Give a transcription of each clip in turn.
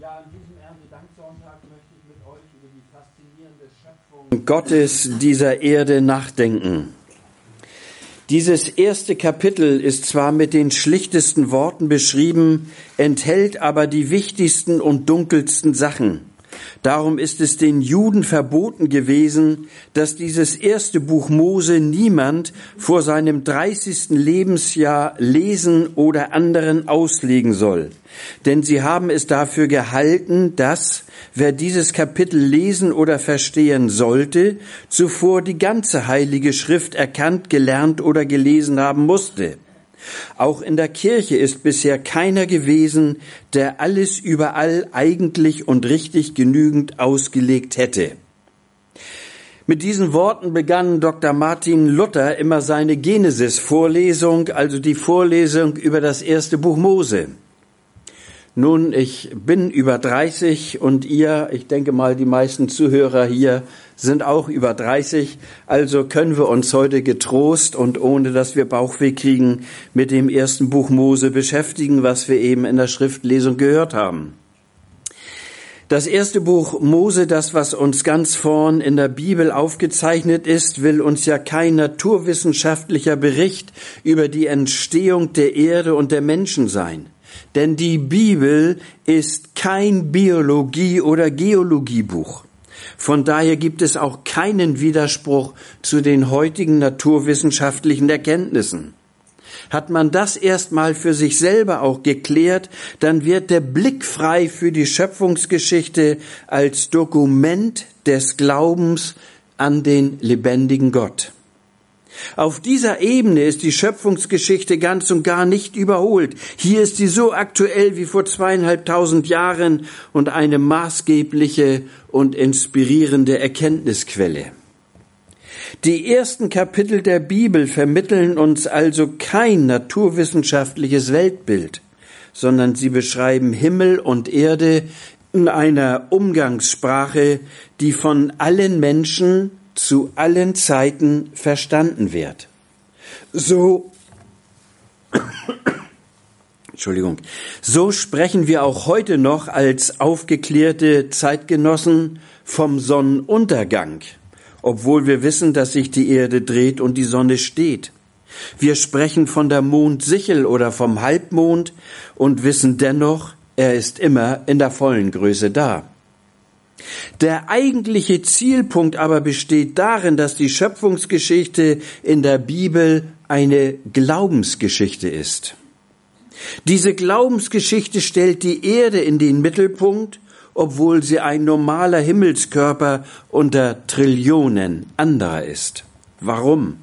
Ja, an diesem Erntedanksonntag möchte ich mit euch über die faszinierende Schöpfung Gottes dieser Erde nachdenken. Dieses erste Kapitel ist zwar mit den schlichtesten Worten beschrieben, enthält aber die wichtigsten und dunkelsten Sachen. Darum ist es den Juden verboten gewesen, dass dieses erste Buch Mose niemand vor seinem 30. Lebensjahr lesen oder anderen auslegen soll. Denn sie haben es dafür gehalten, dass, wer dieses Kapitel lesen oder verstehen sollte, zuvor die ganze Heilige Schrift erkannt, gelernt oder gelesen haben musste. Auch in der Kirche ist bisher keiner gewesen, der alles überall eigentlich und richtig genügend ausgelegt hätte. Mit diesen Worten begann Dr. Martin Luther immer seine Genesis-Vorlesung, also die Vorlesung über das erste Buch Mose. Nun, ich bin über 30 und ihr, ich denke mal, die meisten Zuhörer hier sind auch über 30. Also können wir uns heute getrost und ohne, dass wir Bauchweh kriegen, mit dem ersten Buch Mose beschäftigen, was wir eben in der Schriftlesung gehört haben. Das erste Buch Mose, das, was uns ganz vorn in der Bibel aufgezeichnet ist, will uns ja kein naturwissenschaftlicher Bericht über die Entstehung der Erde und der Menschen sein. Denn die Bibel ist kein Biologie- oder Geologiebuch. Von daher gibt es auch keinen Widerspruch zu den heutigen naturwissenschaftlichen Erkenntnissen. Hat man das erstmal für sich selber auch geklärt, dann wird der Blick frei für die Schöpfungsgeschichte als Dokument des Glaubens an den lebendigen Gott. Auf dieser Ebene ist die Schöpfungsgeschichte ganz und gar nicht überholt. Hier ist sie so aktuell wie vor 2500 Jahren und eine maßgebliche und inspirierende Erkenntnisquelle. Die ersten Kapitel der Bibel vermitteln uns also kein naturwissenschaftliches Weltbild, sondern sie beschreiben Himmel und Erde in einer Umgangssprache, die von allen Menschen zu allen Zeiten verstanden wird. So sprechen wir auch heute noch als aufgeklärte Zeitgenossen vom Sonnenuntergang, obwohl wir wissen, dass sich die Erde dreht und die Sonne steht. Wir sprechen von der Mondsichel oder vom Halbmond und wissen dennoch, er ist immer in der vollen Größe da. Der eigentliche Zielpunkt aber besteht darin, dass die Schöpfungsgeschichte in der Bibel eine Glaubensgeschichte ist. Diese Glaubensgeschichte stellt die Erde in den Mittelpunkt, obwohl sie ein normaler Himmelskörper unter Trillionen anderer ist. Warum?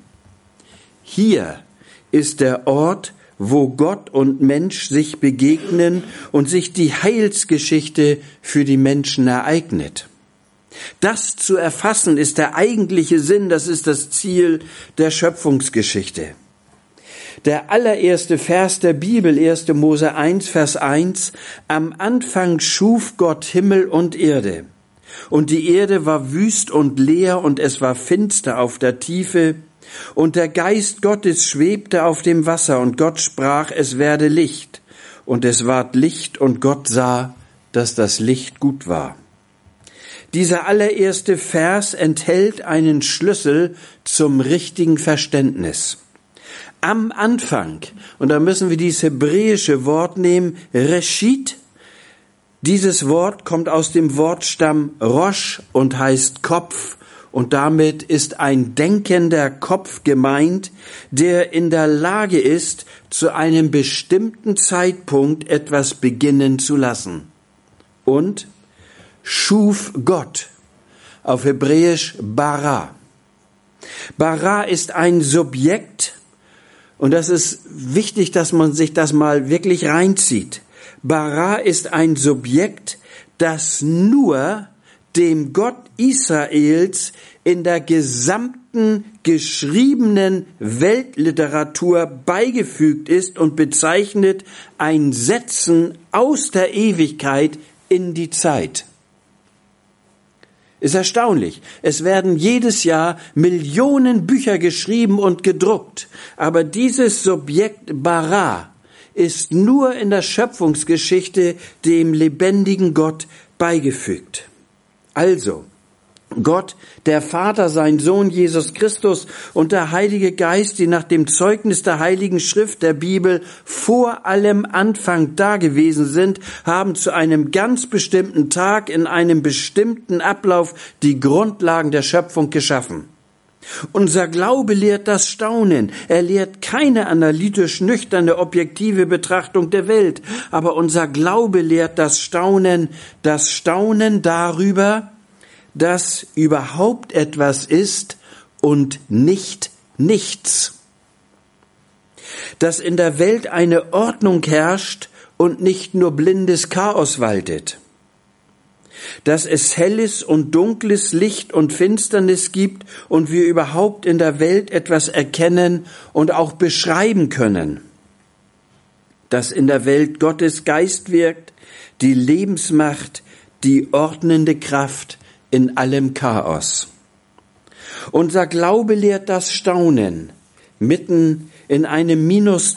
Hier ist der Ort, wo Gott und Mensch sich begegnen und sich die Heilsgeschichte für die Menschen ereignet. Das zu erfassen ist der eigentliche Sinn, das ist das Ziel der Schöpfungsgeschichte. Der allererste Vers der Bibel, 1. Mose 1, Vers 1, am Anfang schuf Gott Himmel und Erde. Und die Erde war wüst und leer und es war finster auf der Tiefe. Und der Geist Gottes schwebte auf dem Wasser, und Gott sprach, es werde Licht. Und es ward Licht, und Gott sah, dass das Licht gut war. Dieser allererste Vers enthält einen Schlüssel zum richtigen Verständnis. Am Anfang, und da müssen wir dieses hebräische Wort nehmen, Reshit. Dieses Wort kommt aus dem Wortstamm Rosh und heißt Kopf. Und damit ist ein denkender Kopf gemeint, der in der Lage ist, zu einem bestimmten Zeitpunkt etwas beginnen zu lassen. Und schuf Gott, auf Hebräisch bara. Bara ist ein Subjekt, und das ist wichtig, dass man sich das mal wirklich reinzieht. Bara ist ein Subjekt, das nur dem Gott Israels in der gesamten geschriebenen Weltliteratur beigefügt ist und bezeichnet ein Setzen aus der Ewigkeit in die Zeit. Ist erstaunlich. Es werden jedes Jahr Millionen Bücher geschrieben und gedruckt, aber dieses Subjekt bara ist nur in der Schöpfungsgeschichte dem lebendigen Gott beigefügt. Also, Gott, der Vater, sein Sohn Jesus Christus und der Heilige Geist, die nach dem Zeugnis der Heiligen Schrift der Bibel vor allem Anfang da gewesen sind, haben zu einem ganz bestimmten Tag in einem bestimmten Ablauf die Grundlagen der Schöpfung geschaffen. Unser Glaube lehrt das Staunen. Er lehrt keine analytisch nüchterne, objektive Betrachtung der Welt. Aber unser Glaube lehrt das Staunen darüber, dass überhaupt etwas ist und nicht nichts. Dass in der Welt eine Ordnung herrscht und nicht nur blindes Chaos waltet. Dass es helles und dunkles, Licht und Finsternis gibt und wir überhaupt in der Welt etwas erkennen und auch beschreiben können. Dass in der Welt Gottes Geist wirkt, die Lebensmacht, die ordnende Kraft in allem Chaos. Unser Glaube lehrt das Staunen. Mitten in einem minus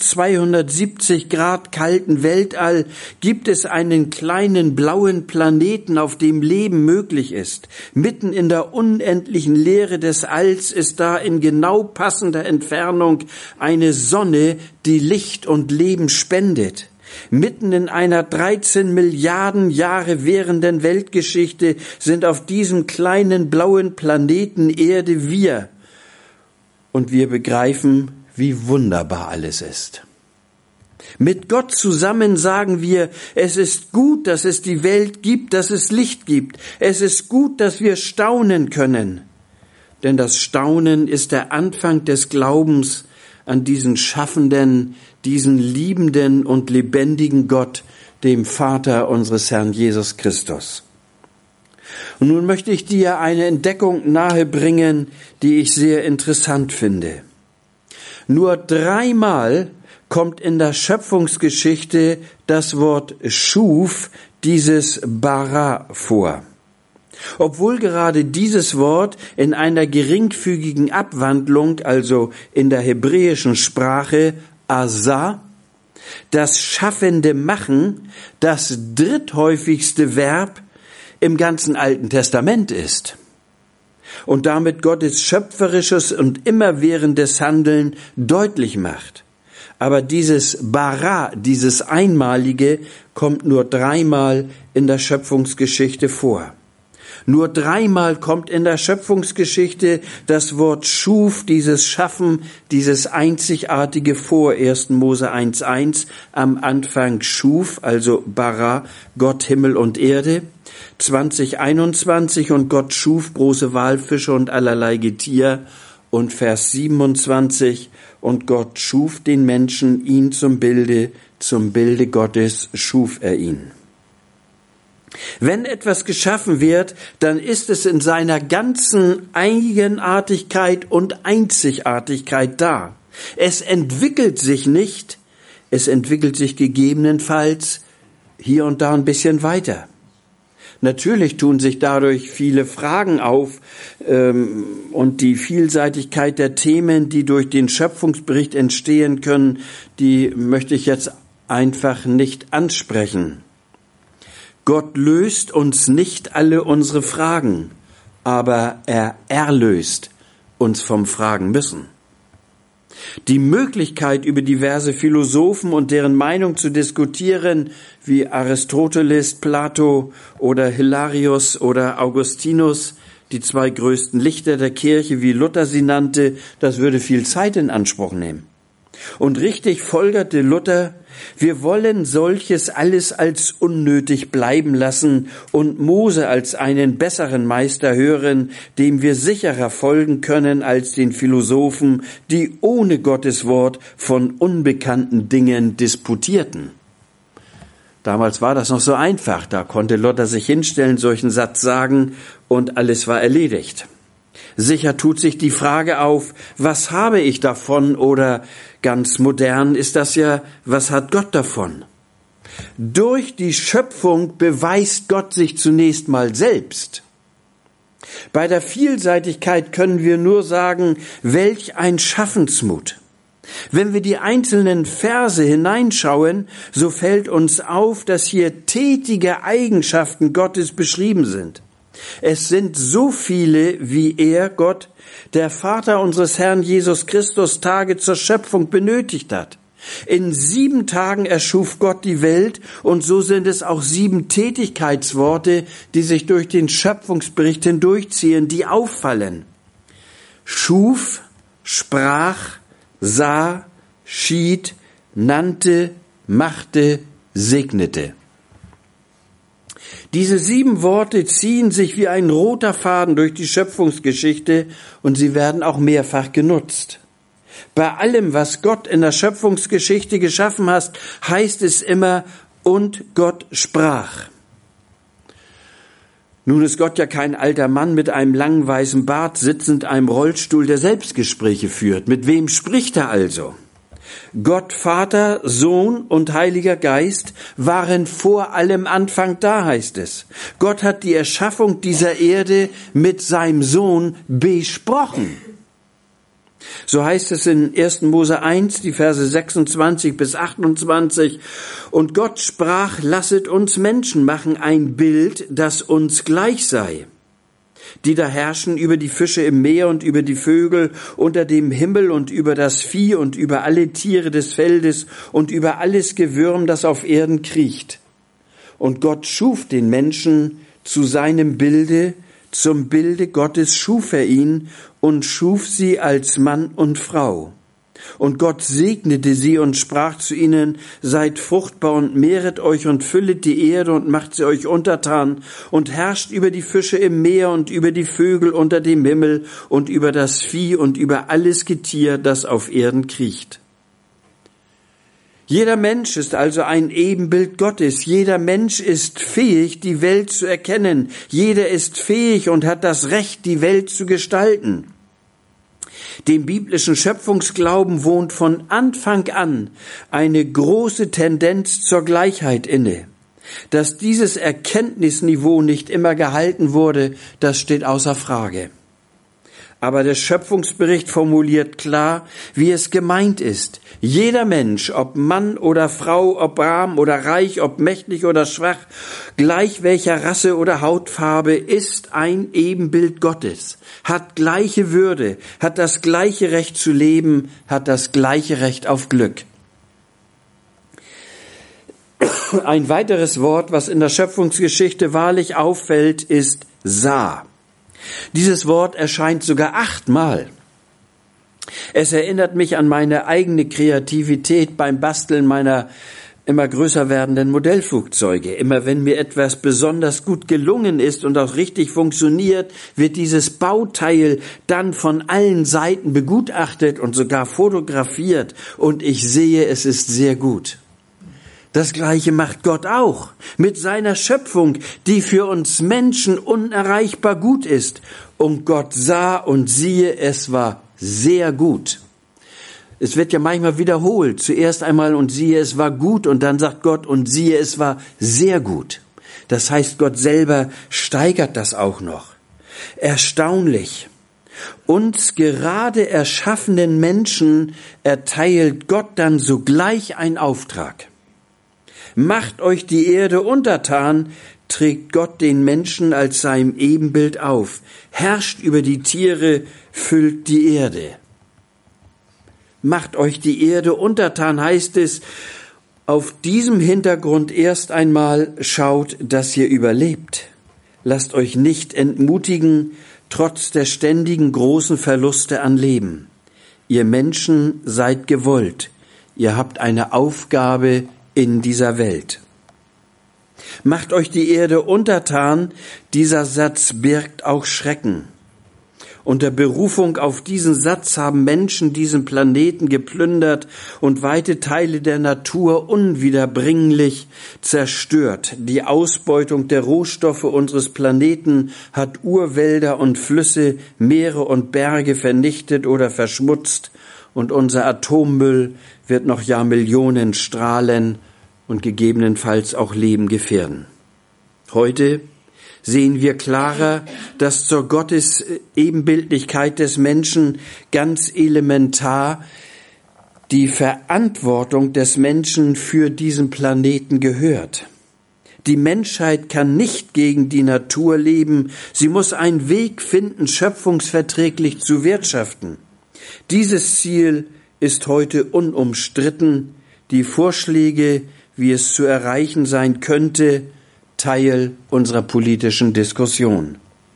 270 Grad kalten Weltall gibt es einen kleinen blauen Planeten, auf dem Leben möglich ist. Mitten in der unendlichen Leere des Alls ist da in genau passender Entfernung eine Sonne, die Licht und Leben spendet. Mitten in einer 13 Milliarden Jahre währenden Weltgeschichte sind auf diesem kleinen blauen Planeten Erde wir. Und wir begreifen, wie wunderbar alles ist. Mit Gott zusammen sagen wir, es ist gut, dass es die Welt gibt, dass es Licht gibt. Es ist gut, dass wir staunen können. Denn das Staunen ist der Anfang des Glaubens an diesen schaffenden, diesen liebenden und lebendigen Gott, dem Vater unseres Herrn Jesus Christus. Und nun möchte ich dir eine Entdeckung nahebringen, die ich sehr interessant finde. Nur 3-mal kommt in der Schöpfungsgeschichte das Wort schuf, dieses bara, vor. Obwohl gerade dieses Wort in einer geringfügigen Abwandlung, also in der hebräischen Sprache asa, das schaffende Machen, das dritthäufigste Verb im ganzen Alten Testament ist und damit Gottes schöpferisches und immerwährendes Handeln deutlich macht. Aber dieses bara, dieses Einmalige, kommt nur 3-mal in der Schöpfungsgeschichte vor. Nur 3-mal kommt in der Schöpfungsgeschichte das Wort schuf, dieses Schaffen, dieses Einzigartige vor. 1. Mose 1,1, am Anfang schuf, also bara, Gott Himmel und Erde. 20:21, und Gott schuf große Walfische und allerlei Getier. Und Vers 27, und Gott schuf den Menschen, ihn zum Bilde Gottes schuf er ihn. Wenn etwas geschaffen wird, dann ist es in seiner ganzen Eigenartigkeit und Einzigartigkeit da. Es entwickelt sich nicht, es entwickelt sich gegebenenfalls hier und da ein bisschen weiter. Natürlich tun sich dadurch viele Fragen auf und die Vielseitigkeit der Themen, die durch den Schöpfungsbericht entstehen können, die möchte ich jetzt einfach nicht ansprechen. Gott löst uns nicht alle unsere Fragen, aber er erlöst uns vom Fragen müssen. Die Möglichkeit, über diverse Philosophen und deren Meinung zu diskutieren, wie Aristoteles, Plato oder Hilarius oder Augustinus, die 2 größten Lichter der Kirche, wie Luther sie nannte, das würde viel Zeit in Anspruch nehmen. Und richtig folgerte Luther: Wir wollen solches alles als unnötig bleiben lassen und Mose als einen besseren Meister hören, dem wir sicherer folgen können als den Philosophen, die ohne Gottes Wort von unbekannten Dingen disputierten. Damals war das noch so einfach, da konnte Luther sich hinstellen, solchen Satz sagen und alles war erledigt. Sicher tut sich die Frage auf, was habe ich davon, oder ganz modern ist das ja, was hat Gott davon? Durch die Schöpfung beweist Gott sich zunächst mal selbst. Bei der Vielseitigkeit können wir nur sagen, welch ein Schaffensmut. Wenn wir die einzelnen Verse hineinschauen, so fällt uns auf, dass hier tätige Eigenschaften Gottes beschrieben sind. Es sind so viele, wie er, Gott, der Vater unseres Herrn Jesus Christus, Tage zur Schöpfung benötigt hat. In 7 Tagen erschuf Gott die Welt, und so sind es auch 7 Tätigkeitsworte, die sich durch den Schöpfungsbericht hindurchziehen, die auffallen. Schuf, sprach, sah, schied, nannte, machte, segnete. Diese 7 Worte ziehen sich wie ein roter Faden durch die Schöpfungsgeschichte, und sie werden auch mehrfach genutzt. Bei allem, was Gott in der Schöpfungsgeschichte geschaffen hat, heißt es immer, und Gott sprach. Nun ist Gott ja kein alter Mann mit einem langen weißen Bart sitzend in einem Rollstuhl, der Selbstgespräche führt. Mit wem spricht er also? Gott, Vater, Sohn und Heiliger Geist waren vor allem Anfang da, heißt es. Gott hat die Erschaffung dieser Erde mit seinem Sohn besprochen. So heißt es in 1. Mose 1, die Verse 26 bis 28. Und Gott sprach, lasset uns Menschen machen, ein Bild, das uns gleich sei, die da herrschen über die Fische im Meer und über die Vögel unter dem Himmel und über das Vieh und über alle Tiere des Feldes und über alles Gewürm, das auf Erden kriecht. Und Gott schuf den Menschen zu seinem Bilde, zum Bilde Gottes schuf er ihn und schuf sie als Mann und Frau. Und Gott segnete sie und sprach zu ihnen, seid fruchtbar und mehret euch und füllet die Erde und macht sie euch untertan und herrscht über die Fische im Meer und über die Vögel unter dem Himmel und über das Vieh und über alles Getier, das auf Erden kriecht. Jeder Mensch ist also ein Ebenbild Gottes. Jeder Mensch ist fähig, die Welt zu erkennen. Jeder ist fähig und hat das Recht, die Welt zu gestalten. Dem biblischen Schöpfungsglauben wohnt von Anfang an eine große Tendenz zur Gleichheit inne. Dass dieses Erkenntnisniveau nicht immer gehalten wurde, das steht außer Frage. Aber der Schöpfungsbericht formuliert klar, wie es gemeint ist. Jeder Mensch, ob Mann oder Frau, ob arm oder reich, ob mächtig oder schwach, gleich welcher Rasse oder Hautfarbe, ist ein Ebenbild Gottes, hat gleiche Würde, hat das gleiche Recht zu leben, hat das gleiche Recht auf Glück. Ein weiteres Wort, was in der Schöpfungsgeschichte wahrlich auffällt, ist sah. Dieses Wort erscheint sogar 8-mal. Es erinnert mich an meine eigene Kreativität beim Basteln meiner immer größer werdenden Modellflugzeuge. Immer wenn mir etwas besonders gut gelungen ist und auch richtig funktioniert, wird dieses Bauteil dann von allen Seiten begutachtet und sogar fotografiert und ich sehe, es ist sehr gut. Das Gleiche macht Gott auch mit seiner Schöpfung, die für uns Menschen unerreichbar gut ist. Und Gott sah und siehe, es war sehr gut. Es wird ja manchmal wiederholt. Zuerst einmal und siehe, es war gut und dann sagt Gott und siehe, es war sehr gut. Das heißt, Gott selber steigert das auch noch. Erstaunlich. Uns gerade erschaffenen Menschen erteilt Gott dann sogleich einen Auftrag. Macht euch die Erde untertan, trägt Gott den Menschen als sein Ebenbild auf, herrscht über die Tiere, füllt die Erde. Macht euch die Erde untertan, heißt es, auf diesem Hintergrund erst einmal schaut, dass ihr überlebt. Lasst euch nicht entmutigen, trotz der ständigen großen Verluste an Leben. Ihr Menschen seid gewollt, ihr habt eine Aufgabe in dieser Welt. Macht euch die Erde untertan, dieser Satz birgt auch Schrecken. Unter Berufung auf diesen Satz haben Menschen diesen Planeten geplündert und weite Teile der Natur unwiederbringlich zerstört. Die Ausbeutung der Rohstoffe unseres Planeten hat Urwälder und Flüsse, Meere und Berge vernichtet oder verschmutzt. Und unser Atommüll wird noch Jahrmillionen strahlen und gegebenenfalls auch Leben gefährden. Heute sehen wir klarer, dass zur Gottes Ebenbildlichkeit des Menschen ganz elementar die Verantwortung des Menschen für diesen Planeten gehört. Die Menschheit kann nicht gegen die Natur leben. Sie muss einen Weg finden, schöpfungsverträglich zu wirtschaften. Dieses Ziel ist heute unumstritten. Die Vorschläge, wie es zu erreichen sein könnte, Teil unserer politischen Diskussion.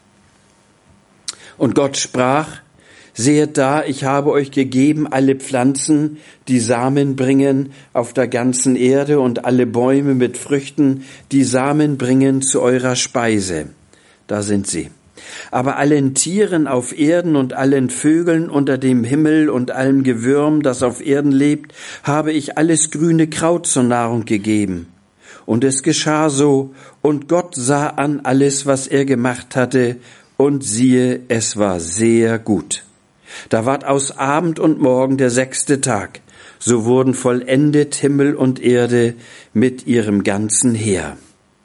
Und Gott sprach: Sehet da, ich habe euch gegeben alle Pflanzen, die Samen bringen auf der ganzen Erde, und alle Bäume mit Früchten, die Samen bringen zu eurer Speise. Da sind sie. Aber allen Tieren auf Erden und allen Vögeln unter dem Himmel und allem Gewürm, das auf Erden lebt, habe ich alles grüne Kraut zur Nahrung gegeben. Und es geschah so, und Gott sah an alles, was er gemacht hatte, und siehe, es war sehr gut. Da ward aus Abend und Morgen der 6. Tag. So wurden vollendet Himmel und Erde mit ihrem ganzen Heer.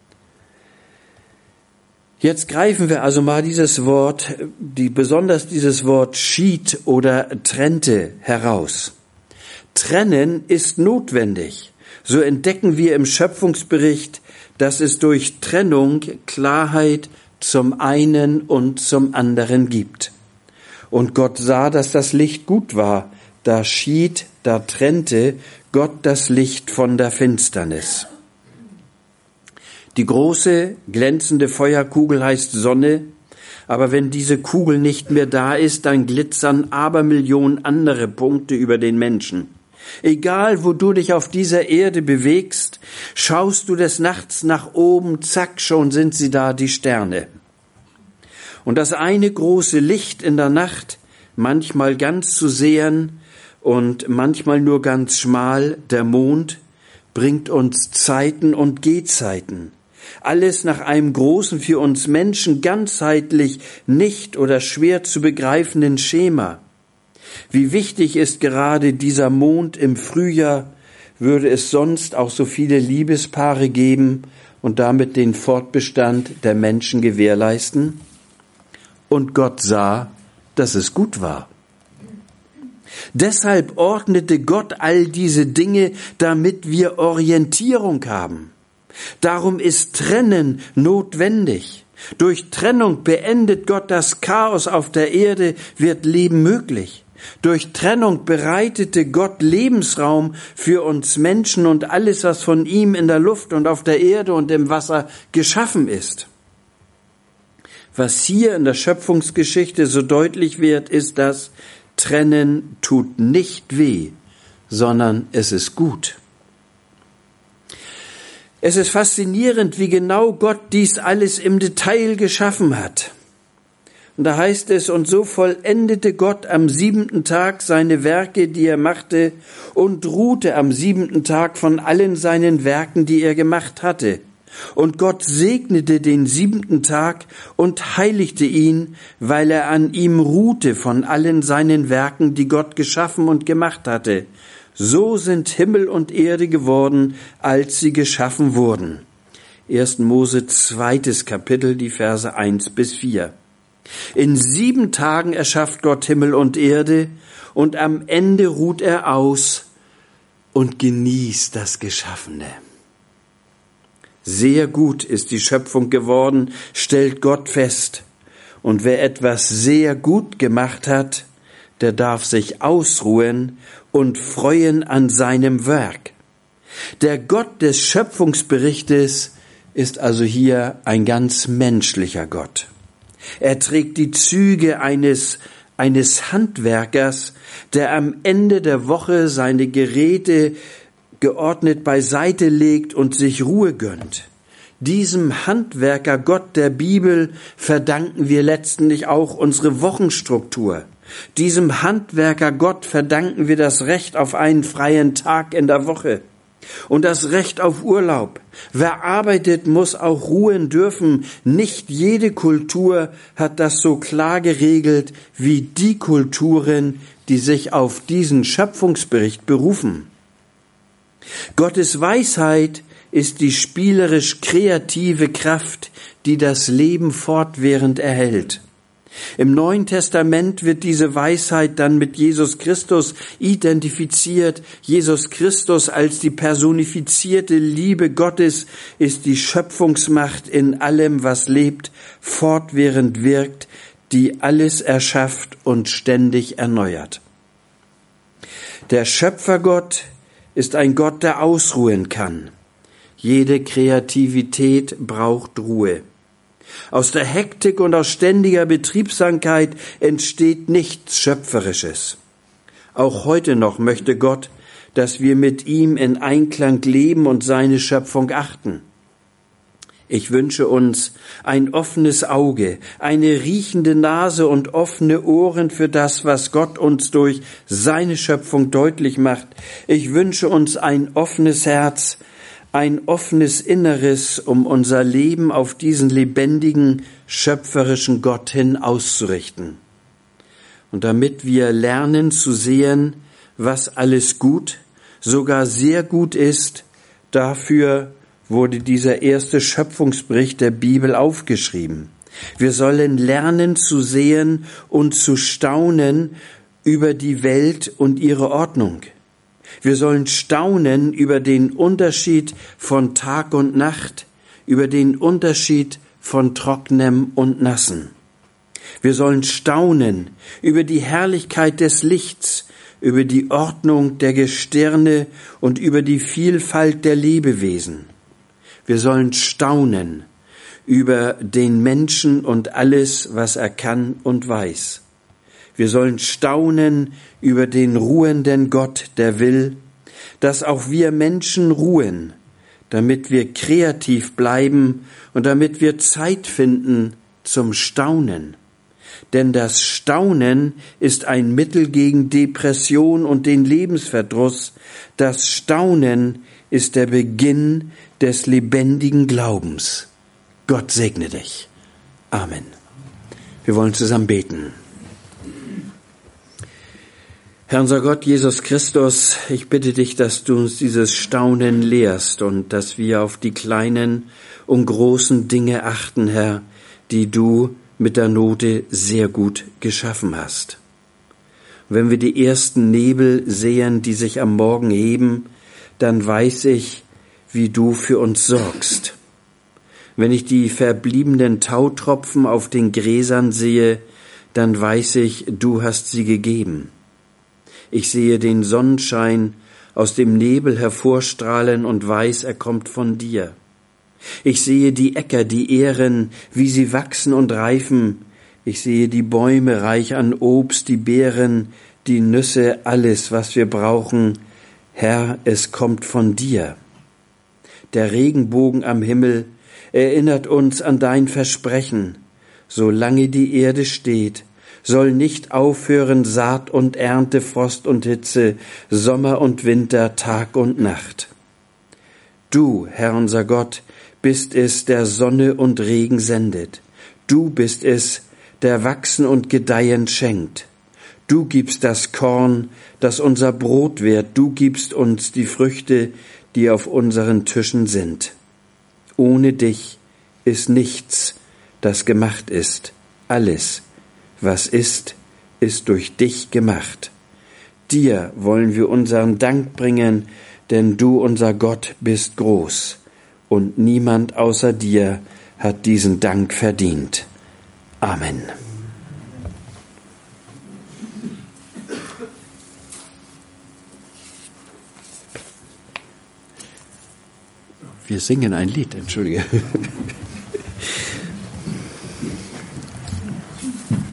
Jetzt greifen wir also mal dieses Wort, besonders dieses Wort schied oder trennte heraus. Trennen ist notwendig. So entdecken wir im Schöpfungsbericht, dass es durch Trennung Klarheit zum einen und zum anderen gibt. Und Gott sah, dass das Licht gut war. Da schied, da trennte Gott das Licht von der Finsternis. Die große, glänzende Feuerkugel heißt Sonne, aber wenn diese Kugel nicht mehr da ist, dann glitzern Abermillionen andere Punkte über den Menschen. Egal, wo du dich auf dieser Erde bewegst, schaust du des Nachts nach oben, zack, schon sind sie da, die Sterne. Und das eine große Licht in der Nacht, manchmal ganz zu sehen und manchmal nur ganz schmal, der Mond, bringt uns Zeiten und Gehzeiten. Alles nach einem großen, für uns Menschen ganzheitlich nicht oder schwer zu begreifenden Schema. Wie wichtig ist gerade dieser Mond im Frühjahr, würde es sonst auch so viele Liebespaare geben und damit den Fortbestand der Menschen gewährleisten? Und Gott sah, dass es gut war. Deshalb ordnete Gott all diese Dinge, damit wir Orientierung haben. Darum ist Trennen notwendig. Durch Trennung beendet Gott das Chaos auf der Erde, wird Leben möglich. Durch Trennung bereitete Gott Lebensraum für uns Menschen und alles, was von ihm in der Luft und auf der Erde und im Wasser geschaffen ist. Was hier in der Schöpfungsgeschichte so deutlich wird, ist, dass Trennen tut nicht weh, sondern es ist gut. Es ist faszinierend, wie genau Gott dies alles im Detail geschaffen hat. Und da heißt es: Und so vollendete Gott am 7. Tag seine Werke, die er machte, und ruhte am 7. Tag von allen seinen Werken, die er gemacht hatte. Und Gott segnete den 7. Tag und heiligte ihn, weil er an ihm ruhte von allen seinen Werken, die Gott geschaffen und gemacht hatte. So sind Himmel und Erde geworden, als sie geschaffen wurden. 1. Mose 2. Kapitel, die Verse 1-4. In 7 Tagen erschafft Gott Himmel und Erde, und am Ende ruht er aus und genießt das Geschaffene. Sehr gut ist die Schöpfung geworden, stellt Gott fest. Und wer etwas sehr gut gemacht hat, der darf sich ausruhen und freuen an seinem Werk. Der Gott des Schöpfungsberichtes ist also hier ein ganz menschlicher Gott. Er trägt die Züge eines Handwerkers, der am Ende der Woche seine Geräte geordnet beiseite legt und sich Ruhe gönnt. Diesem Handwerker Gott der Bibel verdanken wir letztendlich auch unsere Wochenstruktur. Diesem Handwerker Gott verdanken wir das Recht auf einen freien Tag in der Woche und das Recht auf Urlaub. Wer arbeitet, muss auch ruhen dürfen. Nicht jede Kultur hat das so klar geregelt wie die Kulturen, die sich auf diesen Schöpfungsbericht berufen. Gottes Weisheit ist die spielerisch kreative Kraft, die das Leben fortwährend erhält. Im Neuen Testament wird diese Weisheit dann mit Jesus Christus identifiziert. Jesus Christus als die personifizierte Liebe Gottes ist die Schöpfungsmacht in allem, was lebt, fortwährend wirkt, die alles erschafft und ständig erneuert. Der Schöpfergott ist ein Gott, der ausruhen kann. Jede Kreativität braucht Ruhe. Aus der Hektik und aus ständiger Betriebsamkeit entsteht nichts Schöpferisches. Auch heute noch möchte Gott, dass wir mit ihm in Einklang leben und seine Schöpfung achten. Ich wünsche uns ein offenes Auge, eine riechende Nase und offene Ohren für das, was Gott uns durch seine Schöpfung deutlich macht. Ich wünsche uns ein offenes Herz, ein offenes Inneres, um unser Leben auf diesen lebendigen, schöpferischen Gott hin auszurichten. Und damit wir lernen zu sehen, was alles gut, sogar sehr gut ist, dafür wurde dieser erste Schöpfungsbericht der Bibel aufgeschrieben. Wir sollen lernen zu sehen und zu staunen über die Welt und ihre Ordnung. Wir sollen staunen über den Unterschied von Tag und Nacht, über den Unterschied von Trockenem und Nassen. Wir sollen staunen über die Herrlichkeit des Lichts, über die Ordnung der Gestirne und über die Vielfalt der Lebewesen. Wir sollen staunen über den Menschen und alles, was er kann und weiß. Wir sollen staunen über den ruhenden Gott, der will, dass auch wir Menschen ruhen, damit wir kreativ bleiben und damit wir Zeit finden zum Staunen. Denn das Staunen ist ein Mittel gegen Depression und den Lebensverdruss. Das Staunen ist der Beginn des lebendigen Glaubens. Gott segne dich. Amen. Wir wollen zusammen beten. Herr unser Gott, Jesus Christus, ich bitte dich, dass du uns dieses Staunen lehrst und dass wir auf die kleinen und großen Dinge achten, Herr, die du mit der Note sehr gut geschaffen hast. Und wenn wir die ersten Nebel sehen, die sich am Morgen heben, dann weiß ich, wie du für uns sorgst. Wenn ich die verbliebenen Tautropfen auf den Gräsern sehe, dann weiß ich, du hast sie gegeben. Ich sehe den Sonnenschein aus dem Nebel hervorstrahlen und weiß, er kommt von dir. Ich sehe die Äcker, die Ähren, wie sie wachsen und reifen. Ich sehe die Bäume reich an Obst, die Beeren, die Nüsse, alles, was wir brauchen. Herr, es kommt von dir. Der Regenbogen am Himmel erinnert uns an dein Versprechen. Solange die Erde steht, soll nicht aufhören Saat und Ernte, Frost und Hitze, Sommer und Winter, Tag und Nacht. Du, Herr unser Gott, bist es, der Sonne und Regen sendet. Du bist es, der Wachsen und Gedeihen schenkt. Du gibst das Korn, das unser Brot wird. Du gibst uns die Früchte, die auf unseren Tischen sind. Ohne dich ist nichts, das gemacht ist. Alles, was ist, ist durch dich gemacht. Dir wollen wir unseren Dank bringen, denn du, unser Gott, bist groß. Und niemand außer dir hat diesen Dank verdient. Amen. Wir singen ein Lied, entschuldige.